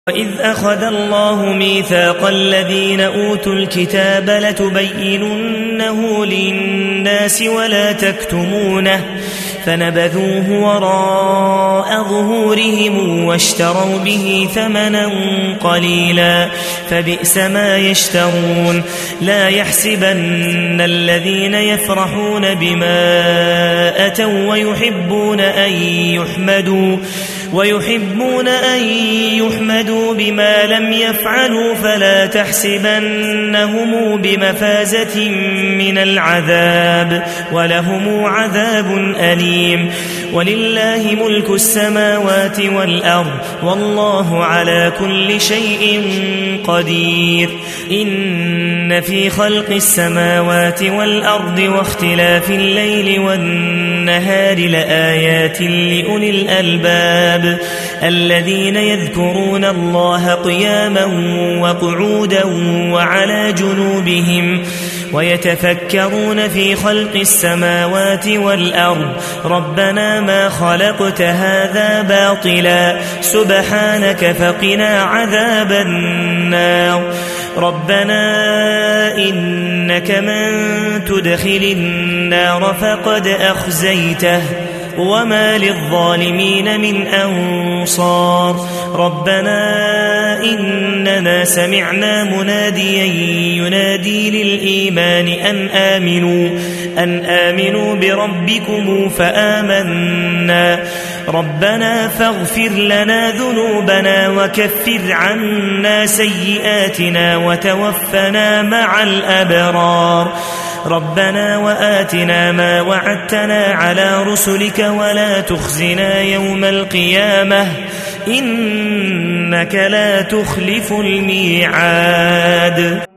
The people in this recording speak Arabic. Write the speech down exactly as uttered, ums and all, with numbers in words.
وإذ أخذ الله ميثاق الذين أوتوا الكتاب لتبيننه للناس ولا تكتمونه فنبذوه وراء ظهورهم واشتروا به ثمنا قليلا فبئس ما يشترون. لا يحسبن الذين يفرحون بما أتوا ويحبون أن يحمدوا ويحبون أن يحمدوا بما لم يفعلوا فلا تحسبنهم بمفازة من العذاب ولهم عذاب أليم. ولله ملك السماوات والأرض والله على كل شيء قدير. إن في خلق السماوات والأرض واختلاف الليل والنهار لآيات لأولي الألباب الذين يذكرون الله قياما وقعودا وعلى جنوبهم ويتفكرون في خلق السماوات والأرض ربنا ما خلقت هذا باطلا سبحانك فقنا عذاب النار. ربنا إنك من تدخل النار فقد أخزيته وما للظالمين من أنصار. ربنا إننا سمعنا مناديا ينادي للإيمان أن آمنوا أن آمنوا بربكم فآمنا. ربنا فاغفر لنا ذنوبنا وكفر عنا سيئاتنا وتوفنا مع الأبرار. ربنا وآتنا ما وعدتنا على رسلك ولا تخزنا يوم القيامة إنك لا تخلف الميعاد.